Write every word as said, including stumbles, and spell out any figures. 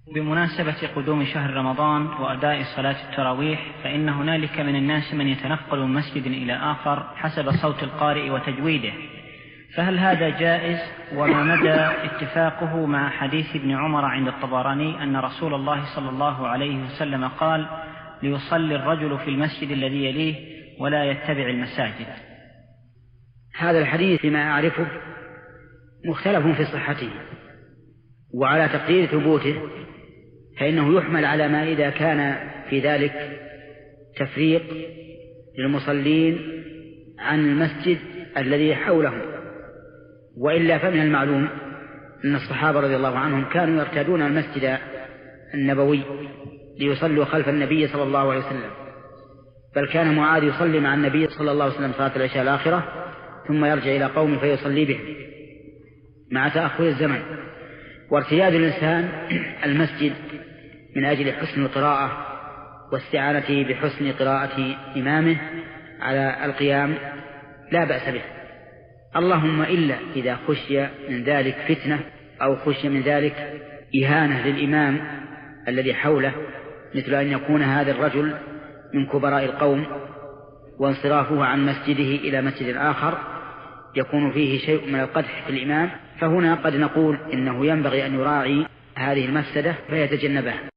بمناسبة قدوم شهر رمضان وأداء صلاة التراويح، فإن هنالك من الناس من يتنقل من مسجد إلى آخر حسب صوت القارئ وتجويده، فهل هذا جائز؟ وما مدى اتفاقه مع حديث ابن عمر عند الطبراني أن رسول الله صلى الله عليه وسلم قال: ليصلي الرجل في المسجد الذي يليه ولا يتبع المساجد؟ هذا الحديث فيما أعرفه مختلف في صحته، وعلى تقدير ثبوته فإنه يحمل على ما إذا كان في ذلك تفريق للمصلين عن المسجد الذي حولهم، وإلا فمن المعلوم أن الصحابة رضي الله عنهم كانوا يرتادون المسجد النبوي ليصلوا خلف النبي صلى الله عليه وسلم، بل كان معاذ يصلي مع النبي صلى الله عليه وسلم صلاة العشاء الآخرة ثم يرجع إلى قومه فيصلي به مع تأخر الزمن. وارتياد الإنسان المسجد من أجل حسن القراءة واستعانته بحسن قراءة إمامه على القيام لا بأس به، اللهم إلا إذا خشي من ذلك فتنة أو خشي من ذلك إهانة للإمام الذي حوله، مثل أن يكون هذا الرجل من كبراء القوم وانصرافه عن مسجده إلى مسجد آخر يكون فيه شيء من القدح في الإمام، فهنا قد نقول إنه ينبغي أن يراعي هذه المفسدة فيتجنبها.